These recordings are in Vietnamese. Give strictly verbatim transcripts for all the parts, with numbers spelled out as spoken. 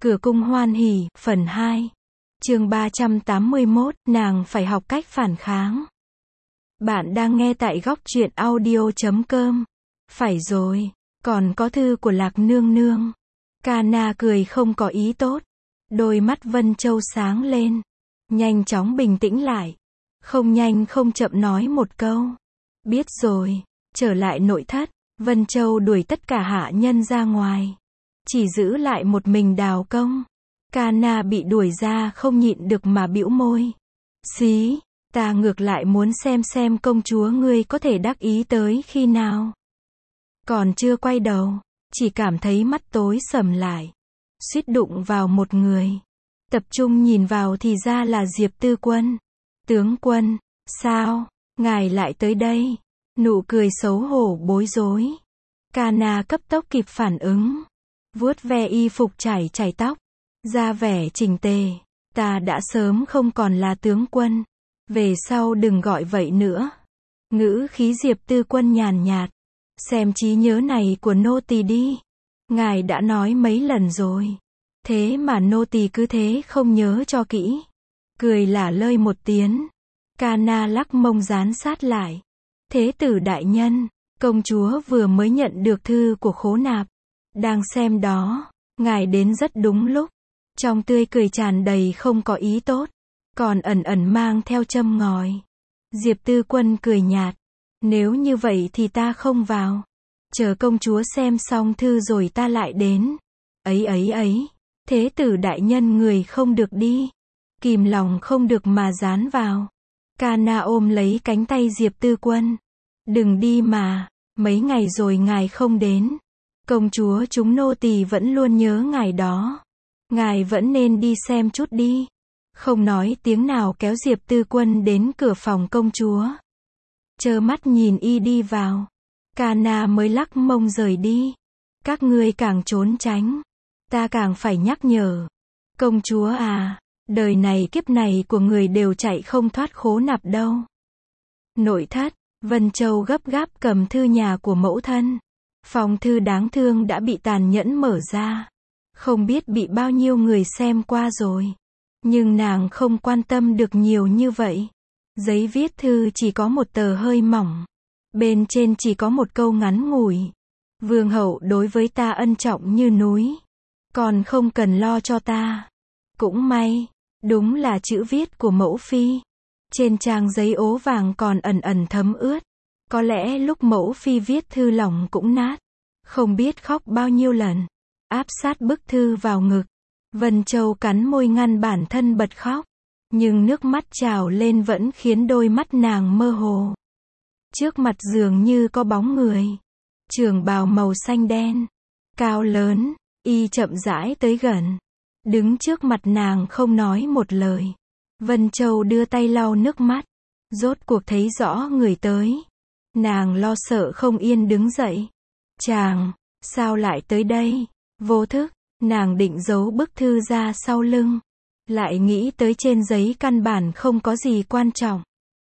Cửa cung hoan hỉ, phần hai. Chương ba trăm tám mươi mốt, nàng phải học cách phản kháng. Bạn đang nghe tại góc truyện audio chấm com. Phải rồi, còn có thư của Lạc Nương Nương. Kana cười không có ý tốt. Đôi mắt Vân Châu sáng lên. Nhanh chóng bình tĩnh lại. Không nhanh không chậm nói một câu. Biết rồi, trở lại nội thất. Vân Châu đuổi tất cả hạ nhân ra ngoài. Chỉ giữ lại một mình Đào Công. Kana bị đuổi ra không nhịn được mà bĩu môi. Xí, ta ngược lại muốn xem xem công chúa ngươi có thể đắc ý tới khi nào. Còn chưa quay đầu, chỉ cảm thấy mắt tối sầm lại. Suýt đụng vào một người. Tập trung nhìn vào thì ra là Diệp Tư Quân. Tướng quân, sao, ngài lại tới đây? Nụ cười xấu hổ bối rối. Kana cấp tốc kịp phản ứng. Vuốt ve y phục chải chải tóc. Ra vẻ chỉnh tề. Ta đã sớm không còn là tướng quân. Về sau đừng gọi vậy nữa. Ngữ khí Diệp Tư Quân nhàn nhạt. Xem trí nhớ này của nô tỳ đi. Ngài đã nói mấy lần rồi. Thế mà nô tỳ cứ thế không nhớ cho kỹ. Cười lả lơi một tiếng. Kana lắc mông dán sát lại. Thế tử đại nhân, công chúa vừa mới nhận được thư của Khố Nạp. Đang xem đó, ngài đến rất đúng lúc. Trong tươi cười tràn đầy không có ý tốt. Còn ẩn ẩn mang theo châm ngòi. Diệp Tư Quân cười nhạt. Nếu như vậy thì ta không vào. Chờ công chúa xem xong thư rồi ta lại đến. Ấy ấy ấy. Thế tử đại nhân người không được đi. Kìm lòng không được mà dán vào. Kana ôm lấy cánh tay Diệp Tư Quân. Đừng đi mà. Mấy ngày rồi ngài không đến. Công chúa chúng nô tỳ vẫn luôn nhớ ngài đó. Ngài vẫn nên đi xem chút đi. Không nói tiếng nào kéo Diệp Tư Quân đến cửa phòng công chúa. Trơ mắt nhìn y đi vào. Kana mới lắc mông rời đi. Các ngươi càng trốn tránh. Ta càng phải nhắc nhở. Công chúa à, đời này kiếp này của người đều chạy không thoát Khố Nạp đâu. Nội thất, Vân Châu gấp gáp cầm thư nhà của mẫu thân. Phòng thư đáng thương đã bị tàn nhẫn mở ra. Không biết bị bao nhiêu người xem qua rồi. Nhưng nàng không quan tâm được nhiều như vậy. Giấy viết thư chỉ có một tờ hơi mỏng. Bên trên chỉ có một câu ngắn ngủi. Vương hậu đối với ta ân trọng như núi. Còn không cần lo cho ta. Cũng may, đúng là chữ viết của mẫu phi. Trên trang giấy ố vàng còn ẩn ẩn thấm ướt. Có lẽ lúc mẫu phi viết thư lòng cũng nát. Không biết khóc bao nhiêu lần. Áp sát bức thư vào ngực. Vân Châu cắn môi ngăn bản thân bật khóc. Nhưng nước mắt trào lên vẫn khiến đôi mắt nàng mơ hồ. Trước mặt dường như có bóng người. Trường bào màu xanh đen. Cao lớn. Y chậm rãi tới gần. Đứng trước mặt nàng không nói một lời. Vân Châu đưa tay lau nước mắt. Rốt cuộc thấy rõ người tới. Nàng lo sợ không yên đứng dậy. Chàng, sao lại tới đây? Vô thức, nàng định giấu bức thư ra sau lưng. Lại nghĩ tới trên giấy căn bản không có gì quan trọng.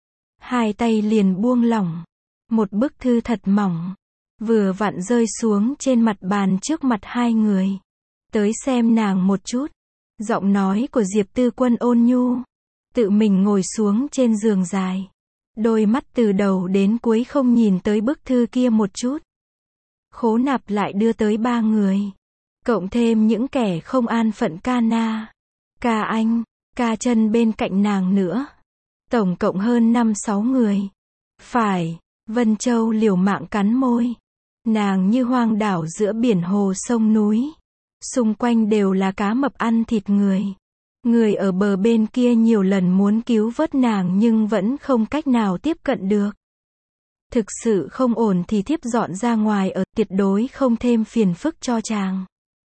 Hai tay liền buông lỏng. Một bức thư thật mỏng. Vừa vặn rơi xuống trên mặt bàn trước mặt hai người. Tới xem nàng một chút. Giọng nói của Diệp Tư Quân ôn nhu. Tự mình ngồi xuống trên giường dài. Đôi mắt từ đầu đến cuối không nhìn tới bức thư kia một chút. Khố Nạp lại đưa tới ba người. Cộng thêm những kẻ không an phận Kana. Ca Anh, Ca Chân bên cạnh nàng nữa. Tổng cộng hơn năm sáu người. Phải, Vân Châu liều mạng cắn môi. Nàng như hoang đảo giữa biển hồ sông núi. Xung quanh đều là cá mập ăn thịt người. Người ở bờ bên kia nhiều lần muốn cứu vớt nàng nhưng vẫn không cách nào tiếp cận được. Thực sự không ổn thì thiếp dọn ra ngoài ở, tuyệt đối không thêm phiền phức cho chàng.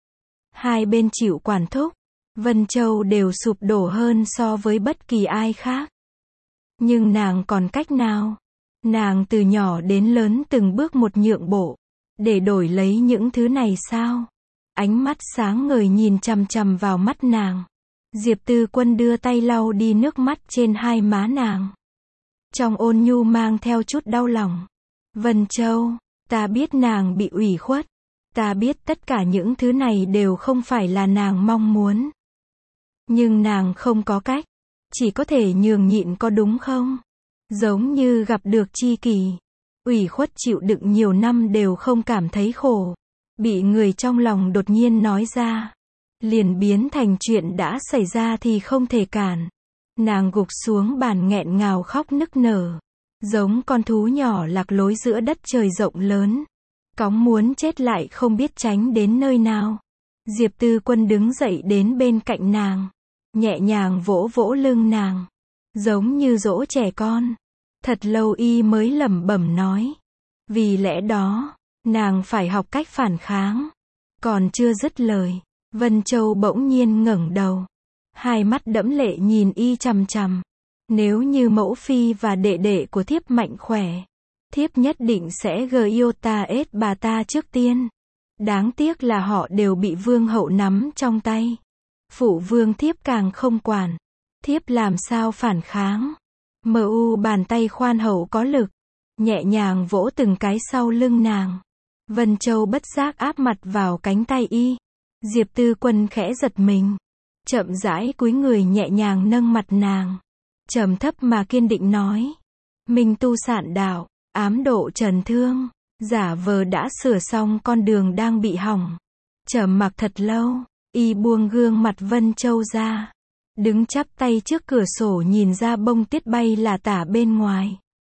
Hai bên chịu quản thúc. Vân Châu đều sụp đổ hơn so với bất kỳ ai khác. Nhưng nàng còn cách nào? Nàng từ nhỏ đến lớn từng bước một nhượng bộ. Để đổi lấy những thứ này sao? Ánh mắt sáng ngời nhìn chằm chằm vào mắt nàng. Diệp Tư Quân đưa tay lau đi nước mắt trên hai má nàng. Trong ôn nhu mang theo chút đau lòng. Vân Châu, ta biết nàng bị ủy khuất. Ta biết tất cả những thứ này đều không phải là nàng mong muốn. Nhưng nàng không có cách. Chỉ có thể nhường nhịn có đúng không? Giống như gặp được tri kỷ. Ủy khuất chịu đựng nhiều năm đều không cảm thấy khổ. Bị người trong lòng đột nhiên nói ra. Liền biến thành chuyện đã xảy ra thì không thể cản. Nàng gục xuống bàn nghẹn ngào khóc nức nở. Giống con thú nhỏ lạc lối giữa đất trời rộng lớn. Cóng muốn chết lại không biết tránh đến nơi nào. Diệp Tư Quân đứng dậy đến bên cạnh nàng. Nhẹ nhàng vỗ vỗ lưng nàng. Giống như dỗ trẻ con. Thật lâu y mới lẩm bẩm nói. Vì lẽ đó, nàng phải học cách phản kháng. Còn chưa dứt lời, Vân Châu bỗng nhiên ngẩng đầu. Hai mắt đẫm lệ nhìn y chằm chằm. Nếu như mẫu phi và đệ đệ của thiếp mạnh khỏe, thiếp nhất định sẽ gờ yêu ta ết bà ta trước tiên. Đáng tiếc là họ đều bị vương hậu nắm trong tay. Phụ vương thiếp càng không quản. Thiếp làm sao phản kháng. Mờ u bàn tay khoan hậu có lực. Nhẹ nhàng vỗ từng cái sau lưng nàng. Vân Châu bất giác áp mặt vào cánh tay y. Diệp Tư Quân khẽ giật mình. Chậm rãi cúi người nhẹ nhàng nâng mặt nàng. Trầm thấp mà kiên định nói. Minh tu sạn đạo, ám độ trần thương. Giả vờ đã sửa xong con đường đang bị hỏng. Trầm mặc thật lâu. Y buông gương mặt Vân Châu ra. Đứng chắp tay trước cửa sổ nhìn ra bông tuyết bay là tả bên ngoài.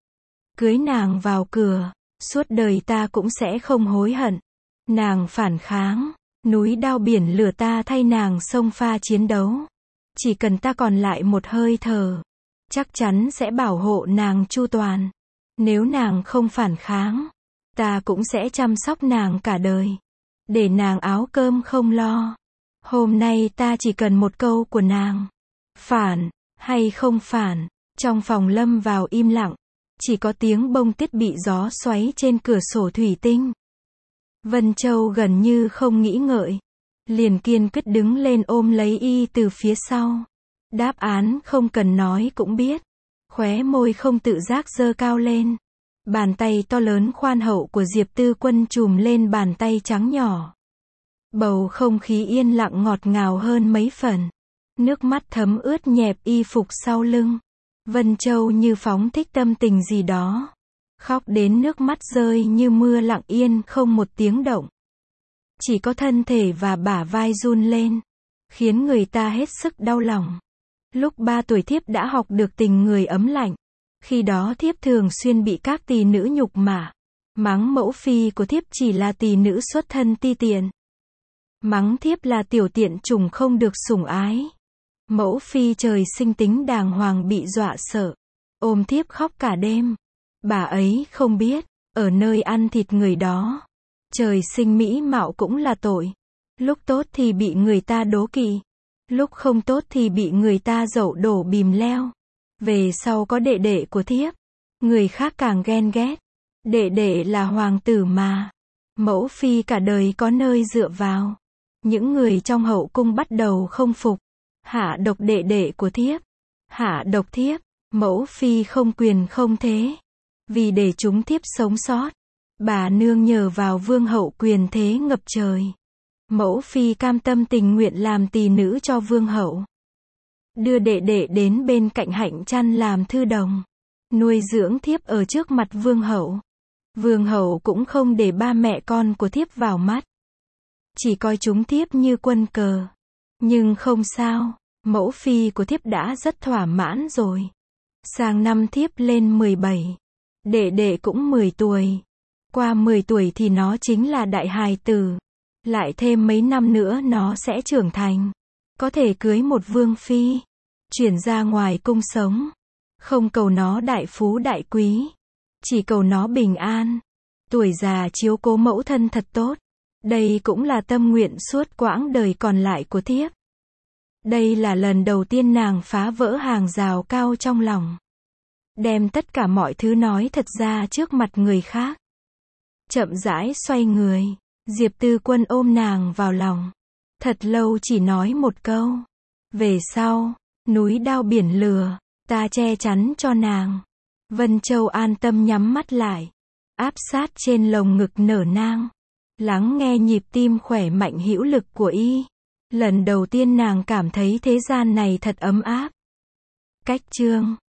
Cưới nàng vào cửa. Suốt đời ta cũng sẽ không hối hận. Nàng phản kháng. Núi đao biển lửa ta thay nàng xông pha chiến đấu. Chỉ cần ta còn lại một hơi thở. Chắc chắn sẽ bảo hộ nàng chu toàn. Nếu nàng không phản kháng. Ta cũng sẽ chăm sóc nàng cả đời. Để nàng áo cơm không lo. Hôm nay ta chỉ cần một câu của nàng. Phản, hay không phản. Trong phòng lâm vào im lặng. Chỉ có tiếng bông tuyết bị gió xoáy trên cửa sổ thủy tinh. Vân Châu gần như không nghĩ ngợi. Liền kiên quyết đứng lên ôm lấy y từ phía sau. Đáp án không cần nói cũng biết. Khóe môi không tự giác giơ cao lên. Bàn tay to lớn khoan hậu của Diệp Tư Quân chùm lên bàn tay trắng nhỏ. Bầu không khí yên lặng ngọt ngào hơn mấy phần. Nước mắt thấm ướt nhẹp y phục sau lưng. Vân Châu như phóng thích tâm tình gì đó. Khóc đến nước mắt rơi như mưa lặng yên không một tiếng động. Chỉ có thân thể và bả vai run lên. Khiến người ta hết sức đau lòng. Lúc ba tuổi thiếp đã học được tình người ấm lạnh. Khi đó thiếp thường xuyên bị các tỳ nữ nhục mạ. Mắng mẫu phi của thiếp chỉ là tỳ nữ xuất thân ti tiện. Mắng thiếp là tiểu tiện chủng không được sủng ái. Mẫu phi trời sinh tính đàng hoàng bị dọa sợ. Ôm thiếp khóc cả đêm. Bà ấy không biết, ở nơi ăn thịt người đó. Trời sinh mỹ mạo cũng là tội. Lúc tốt thì bị người ta đố kỵ. Lúc không tốt thì bị người ta dậu đổ bìm leo. Về sau có đệ đệ của thiếp. Người khác càng ghen ghét. Đệ đệ là hoàng tử mà. Mẫu phi cả đời có nơi dựa vào. Những người trong hậu cung bắt đầu không phục. Hạ độc đệ đệ của thiếp. Hạ độc thiếp. Mẫu phi không quyền không thế. Vì để chúng thiếp sống sót. Bà nương nhờ vào vương hậu quyền thế ngập trời. Mẫu phi cam tâm tình nguyện làm tỳ nữ cho vương hậu. Đưa đệ đệ đến bên cạnh Hạnh Trăn làm thư đồng. Nuôi dưỡng thiếp ở trước mặt vương hậu. Vương hậu cũng không để ba mẹ con của thiếp vào mắt. Chỉ coi chúng thiếp như quân cờ. Nhưng không sao, mẫu phi của thiếp đã rất thỏa mãn rồi. Sang năm thiếp lên mười bảy. Đệ đệ cũng mười tuổi. Qua mười tuổi thì nó chính là đại hài tử. Lại thêm mấy năm nữa nó sẽ trưởng thành. Có thể cưới một vương phi. Chuyển ra ngoài cung sống. Không cầu nó đại phú đại quý. Chỉ cầu nó bình an. Tuổi già chiếu cố mẫu thân thật tốt. Đây cũng là tâm nguyện suốt quãng đời còn lại của thiếp. Đây là lần đầu tiên nàng phá vỡ hàng rào cao trong lòng. Đem tất cả mọi thứ nói thật ra trước mặt người khác. Chậm rãi xoay người. Diệp Tư Quân ôm nàng vào lòng. Thật lâu chỉ nói một câu. Về sau, núi đao biển lửa, ta che chắn cho nàng. Vân Châu an tâm nhắm mắt lại. Áp sát trên lồng ngực nở nang. Lắng nghe nhịp tim khỏe mạnh hữu lực của y. Lần đầu tiên nàng cảm thấy thế gian này thật ấm áp. Cách chương